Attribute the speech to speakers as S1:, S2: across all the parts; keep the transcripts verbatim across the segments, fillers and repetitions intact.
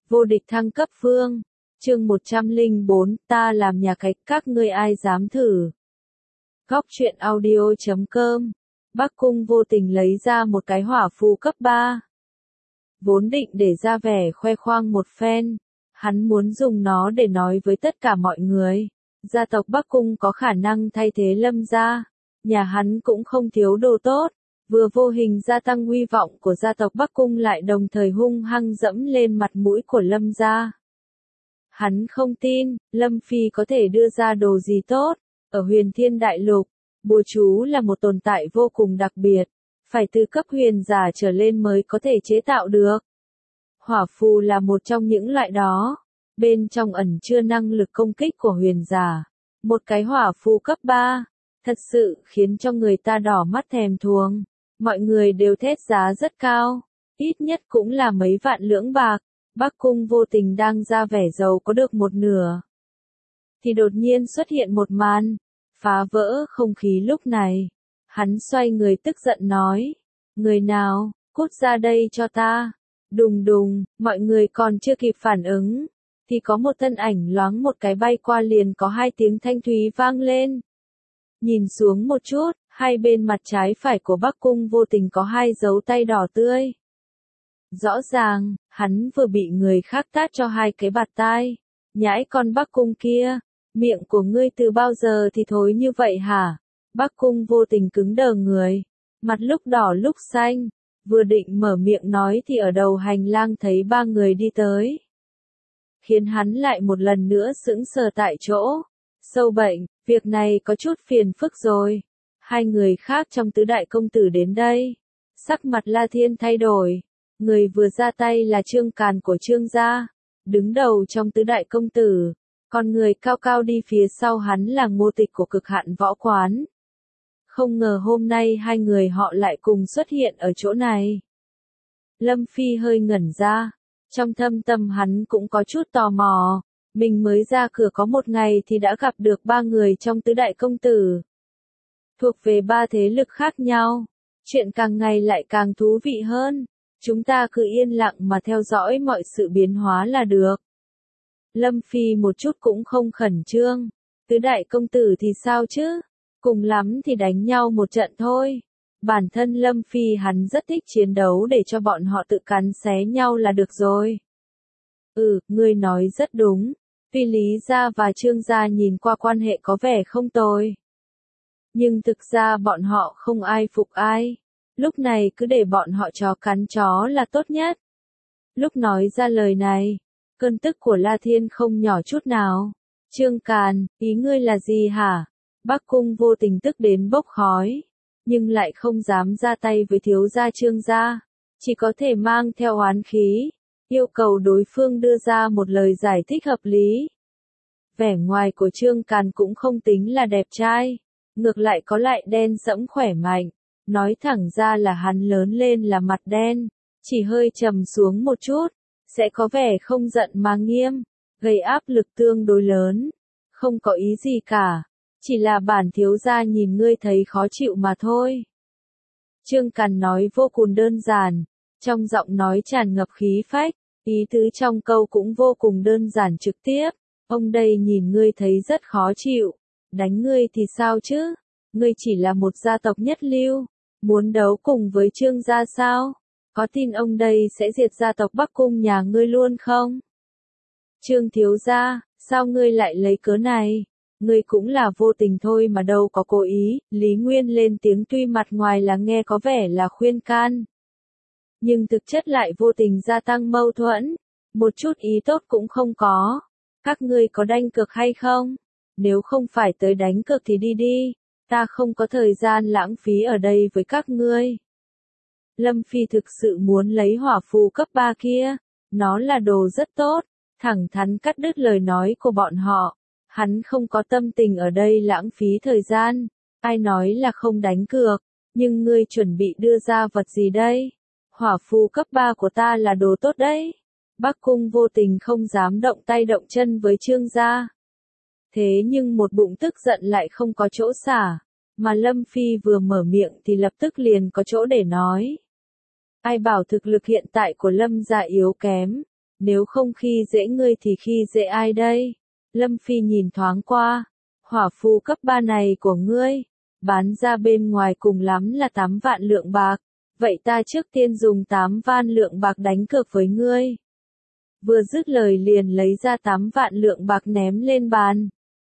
S1: Vô địch thăng cấp vương. Chương một trăm lẻ bốn, ta làm nhà cái, các ngươi ai dám thử. Góc truyện audio chấm com. Bắc Cung vô tình lấy ra một cái hỏa phù cấp ba. Vốn định để ra vẻ khoe khoang một phen, hắn muốn dùng nó để nói với tất cả mọi người, gia tộc Bắc Cung có khả năng thay thế Lâm gia, nhà hắn cũng không thiếu đồ tốt, vừa vô hình gia tăng uy vọng của gia tộc Bắc Cung lại đồng thời hung hăng dẫm lên mặt mũi của Lâm gia. Hắn không tin, Lâm Phi có thể đưa ra đồ gì tốt, ở Huyền Thiên Đại Lục, bùa chú là một tồn tại vô cùng đặc biệt, phải từ cấp huyền giả trở lên mới có thể chế tạo được. Hỏa phù là một trong những loại đó, bên trong ẩn chứa năng lực công kích của huyền giả. Một cái hỏa phù cấp ba, thật sự khiến cho người ta đỏ mắt thèm thuồng, mọi người đều thét giá rất cao, ít nhất cũng là mấy vạn lưỡng bạc. Bắc Cung vô tình đang ra vẻ giàu có được một nửa, thì đột nhiên xuất hiện một màn phá vỡ không khí lúc này. Hắn xoay người tức giận nói, người nào, cút ra đây cho ta. Đùng đùng, mọi người còn chưa kịp phản ứng, thì có một thân ảnh loáng một cái bay qua, liền có hai tiếng thanh thúy vang lên. Nhìn xuống một chút, hai bên mặt trái phải của Bắc Cung vô tình có hai dấu tay đỏ tươi. Rõ ràng, hắn vừa bị người khác tát cho hai cái bạt tai. Nhãi con Bắc Cung kia, miệng của ngươi từ bao giờ thì thối như vậy hả? Bắc Cung vô tình cứng đờ người, mặt lúc đỏ lúc xanh, vừa định mở miệng nói thì ở đầu hành lang thấy ba người đi tới, khiến hắn lại một lần nữa sững sờ tại chỗ. Sâu bệnh, việc này có chút phiền phức rồi. Hai người khác trong tứ đại công tử đến đây. Sắc mặt La Thiên thay đổi. Người vừa ra tay là Trương Càn của Trương gia, đứng đầu trong tứ đại công tử. Còn người cao cao đi phía sau hắn là Ngô Tịch của Cực Hạn Võ Quán. Không ngờ hôm nay hai người họ lại cùng xuất hiện ở chỗ này. Lâm Phi hơi ngẩn ra, trong thâm tâm hắn cũng có chút tò mò, mình mới ra cửa có một ngày thì đã gặp được ba người trong tứ đại công tử. Thuộc về ba thế lực khác nhau, chuyện càng ngày lại càng thú vị hơn, chúng ta cứ yên lặng mà theo dõi mọi sự biến hóa là được. Lâm Phi một chút cũng không khẩn trương, tứ đại công tử thì sao chứ? Cùng lắm thì đánh nhau một trận thôi. Bản thân Lâm Phi hắn rất thích chiến đấu, để cho bọn họ tự cắn xé nhau là được rồi. Ừ, ngươi nói rất đúng. Tuy Lý gia và Trương gia nhìn qua quan hệ có vẻ không tồi, nhưng thực ra bọn họ không ai phục ai. Lúc này cứ để bọn họ chó cắn chó là tốt nhất. Lúc nói ra lời này, cơn tức của La Thiên không nhỏ chút nào. Trương Càn, ý ngươi là gì hả? Bắc Cung vô tình tức đến bốc khói, nhưng lại không dám ra tay với thiếu gia Trương gia, chỉ có thể mang theo oán khí, yêu cầu đối phương đưa ra một lời giải thích hợp lý. Vẻ ngoài của Trương Càn cũng không tính là đẹp trai, ngược lại có lại đen sẫm khỏe mạnh, nói thẳng ra là hắn lớn lên là mặt đen, chỉ hơi trầm xuống một chút, sẽ có vẻ không giận mà nghiêm, gây áp lực tương đối lớn, không có ý gì cả. Chỉ là bản thiếu gia nhìn ngươi thấy khó chịu mà thôi. Trương Càn nói vô cùng đơn giản, trong giọng nói tràn ngập khí phách, ý tứ trong câu cũng vô cùng đơn giản trực tiếp. Ông đây nhìn ngươi thấy rất khó chịu, đánh ngươi thì sao chứ? Ngươi chỉ là một gia tộc nhất lưu, muốn đấu cùng với Trương gia sao? Có tin ông đây sẽ diệt gia tộc Bắc Cung nhà ngươi luôn không? Trương thiếu gia, sao ngươi lại lấy cớ này? Ngươi cũng là vô tình thôi mà đâu có cố ý. Lý Nguyên lên tiếng, tuy mặt ngoài là nghe có vẻ là khuyên can, nhưng thực chất lại vô tình gia tăng mâu thuẫn, một chút ý tốt cũng không có. Các ngươi có đánh cược hay không? Nếu không phải tới đánh cược thì đi đi, ta không có thời gian lãng phí ở đây với các ngươi. Lâm Phi thực sự muốn lấy hỏa phù cấp ba kia, nó là đồ rất tốt, thẳng thắn cắt đứt lời nói của bọn họ. Hắn không có tâm tình ở đây lãng phí thời gian. Ai nói là không đánh cược, nhưng ngươi chuẩn bị đưa ra vật gì đây? Hỏa phù cấp ba của ta là đồ tốt đấy. Bắc Cung vô tình không dám động tay động chân với Trương gia. Thế nhưng một bụng tức giận lại không có chỗ xả, mà Lâm Phi vừa mở miệng thì lập tức liền có chỗ để nói. Ai bảo thực lực hiện tại của Lâm gia yếu kém, Nếu không khi dễ ngươi thì khi dễ ai đây? Lâm Phi nhìn thoáng qua, hỏa phù cấp ba này của ngươi, bán ra bên ngoài cùng lắm là tám vạn lượng bạc, vậy ta trước tiên dùng tám vạn lượng bạc đánh cược với ngươi. Vừa dứt lời liền lấy ra tám vạn lượng bạc ném lên bàn.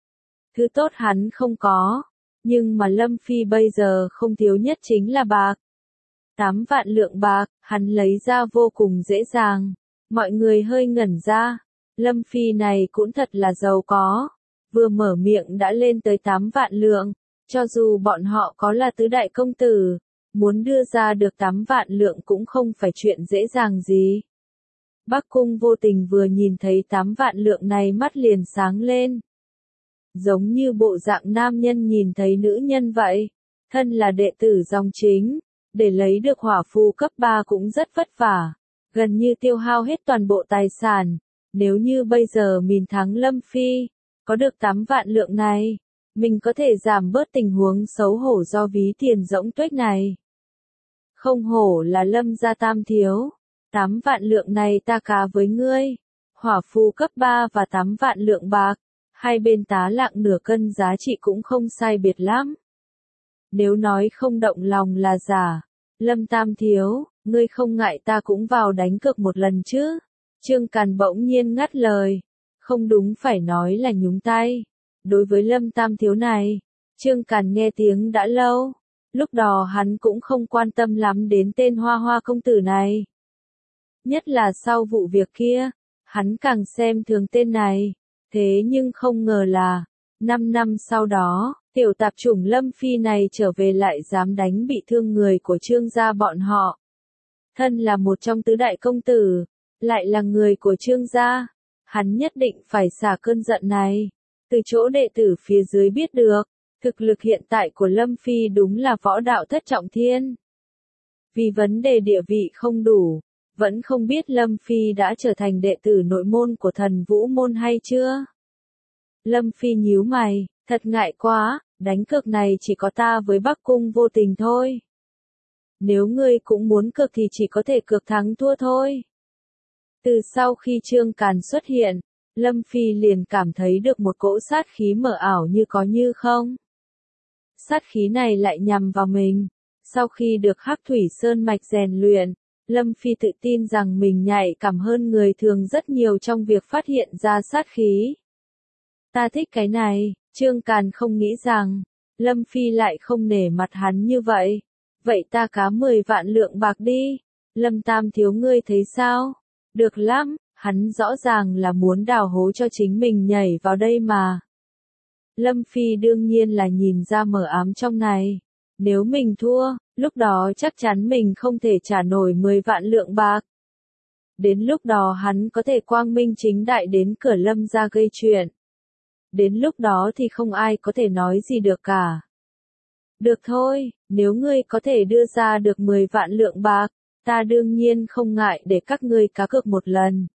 S1: Thứ tốt hắn không có, nhưng mà Lâm Phi bây giờ không thiếu nhất chính là bạc. Tám vạn lượng bạc, hắn lấy ra vô cùng dễ dàng. Mọi người hơi ngẩn ra, Lâm Phi này cũng thật là giàu có, vừa mở miệng đã lên tới tám vạn lượng, cho dù bọn họ có là tứ đại công tử, muốn đưa ra được tám vạn lượng cũng không phải chuyện dễ dàng gì. Bắc Cung Vô Tình vừa nhìn thấy tám vạn lượng này mắt liền sáng lên. Giống như bộ dạng nam nhân nhìn thấy nữ nhân vậy, thân là đệ tử dòng chính, để lấy được hỏa phù cấp ba cũng rất vất vả, gần như tiêu hao hết toàn bộ tài sản. Nếu như bây giờ mình thắng Lâm Phi, có được tám vạn lượng này, mình có thể giảm bớt tình huống xấu hổ do ví tiền rỗng tuếch này. Không hổ là Lâm gia tam thiếu, tám vạn lượng này ta cá với ngươi, hỏa phù cấp ba và tám vạn lượng bạc, hai bên tá lạng nửa cân giá trị cũng không sai biệt lắm. Nếu nói không động lòng là giả, Lâm tam thiếu, ngươi không ngại ta cũng vào đánh cược một lần chứ? Trương Càn bỗng nhiên ngắt lời, không đúng phải nói là nhúng tay. Đối với Lâm tam thiếu này, Trương Càn nghe tiếng đã lâu, lúc đó hắn cũng không quan tâm lắm đến tên Hoa Hoa công tử này. Nhất là sau vụ việc kia, hắn càng xem thường tên này, thế nhưng không ngờ là, năm năm sau đó, tiểu tạp chủng Lâm Phi này trở về lại dám đánh bị thương người của Trương gia bọn họ. Thân là một trong tứ đại công tử, lại là người của Trương gia, hắn nhất định phải xả cơn giận này. Từ chỗ đệ tử phía dưới biết được, thực lực hiện tại của Lâm Phi đúng là võ đạo thất trọng thiên. Vì vấn đề địa vị không đủ, vẫn không biết Lâm Phi đã trở thành đệ tử nội môn của Thần Vũ môn hay chưa? Lâm Phi nhíu mày, thật ngại quá, đánh cược này chỉ có ta với Bắc Cung Vô Tình thôi. Nếu ngươi cũng muốn cược thì chỉ có thể cược thắng thua thôi. Từ sau khi Trương Càn xuất hiện, Lâm Phi liền cảm thấy được một cỗ sát khí mờ ảo như có như không. Sát khí này lại nhằm vào mình. Sau khi được Hắc Thủy Sơn Mạch rèn luyện, Lâm Phi tự tin rằng mình nhạy cảm hơn người thường rất nhiều trong việc phát hiện ra sát khí. Ta thích cái này, Trương Càn không nghĩ rằng, Lâm Phi lại không nể mặt hắn như vậy. Vậy ta cá mười vạn lượng bạc đi, Lâm tam thiếu ngươi thấy sao? Được lắm, hắn rõ ràng là muốn đào hố cho chính mình nhảy vào đây mà. Lâm Phi đương nhiên là nhìn ra mờ ám trong này. Nếu mình thua, lúc đó chắc chắn mình không thể trả nổi mười vạn lượng bạc. Đến lúc đó hắn có thể quang minh chính đại đến cửa Lâm gia gây chuyện. Đến lúc đó thì không ai có thể nói gì được cả. Được thôi, nếu ngươi có thể đưa ra được mười vạn lượng bạc, ta đương nhiên không ngại để các ngươi cá cược một lần.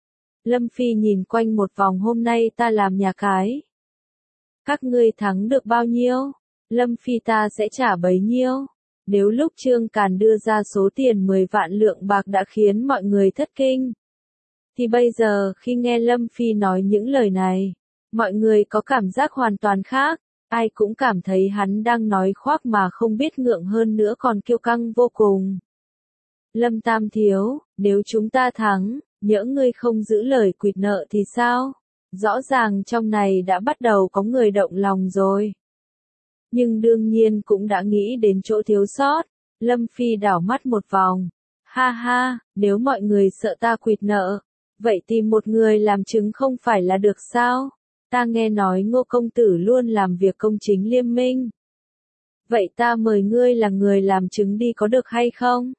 S1: Lâm Phi nhìn quanh một vòng, hôm nay ta làm nhà cái. Các ngươi thắng được bao nhiêu? Lâm Phi ta sẽ trả bấy nhiêu. Nếu lúc Trương Càn đưa ra số tiền mười vạn lượng bạc đã khiến mọi người thất kinh, thì bây giờ khi nghe Lâm Phi nói những lời này, mọi người có cảm giác hoàn toàn khác. Ai cũng cảm thấy hắn đang nói khoác mà không biết ngượng, hơn nữa còn kiêu căng vô cùng. Lâm tam thiếu, nếu chúng ta thắng, nhỡ ngươi không giữ lời quỵt nợ thì sao? Rõ ràng trong này đã bắt đầu có người động lòng rồi. Nhưng đương nhiên cũng đã nghĩ đến chỗ thiếu sót. Lâm Phi đảo mắt một vòng. Ha ha, nếu mọi người sợ ta quỵt nợ, vậy tìm một người làm chứng không phải là được sao? Ta nghe nói Ngô công tử luôn làm việc công chính liêm minh. Vậy ta mời ngươi là người làm chứng đi có được hay không?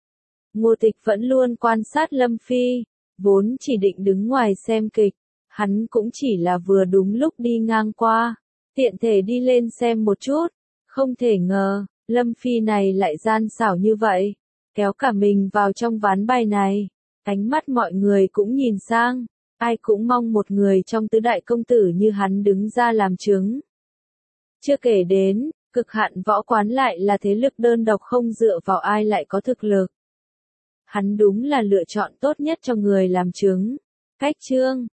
S1: Ngô Tịch vẫn luôn quan sát Lâm Phi, vốn chỉ định đứng ngoài xem kịch, hắn cũng chỉ là vừa đúng lúc đi ngang qua, tiện thể đi lên xem một chút, không thể ngờ, Lâm Phi này lại gian xảo như vậy, kéo cả mình vào trong ván bài này, ánh mắt mọi người cũng nhìn sang. Ai cũng mong một người trong tứ đại công tử như hắn đứng ra làm chứng. Chưa kể đến, cực hạn võ quán lại là thế lực đơn độc không dựa vào ai lại có thực lực. Hắn đúng là lựa chọn tốt nhất cho người làm chứng. Cách chương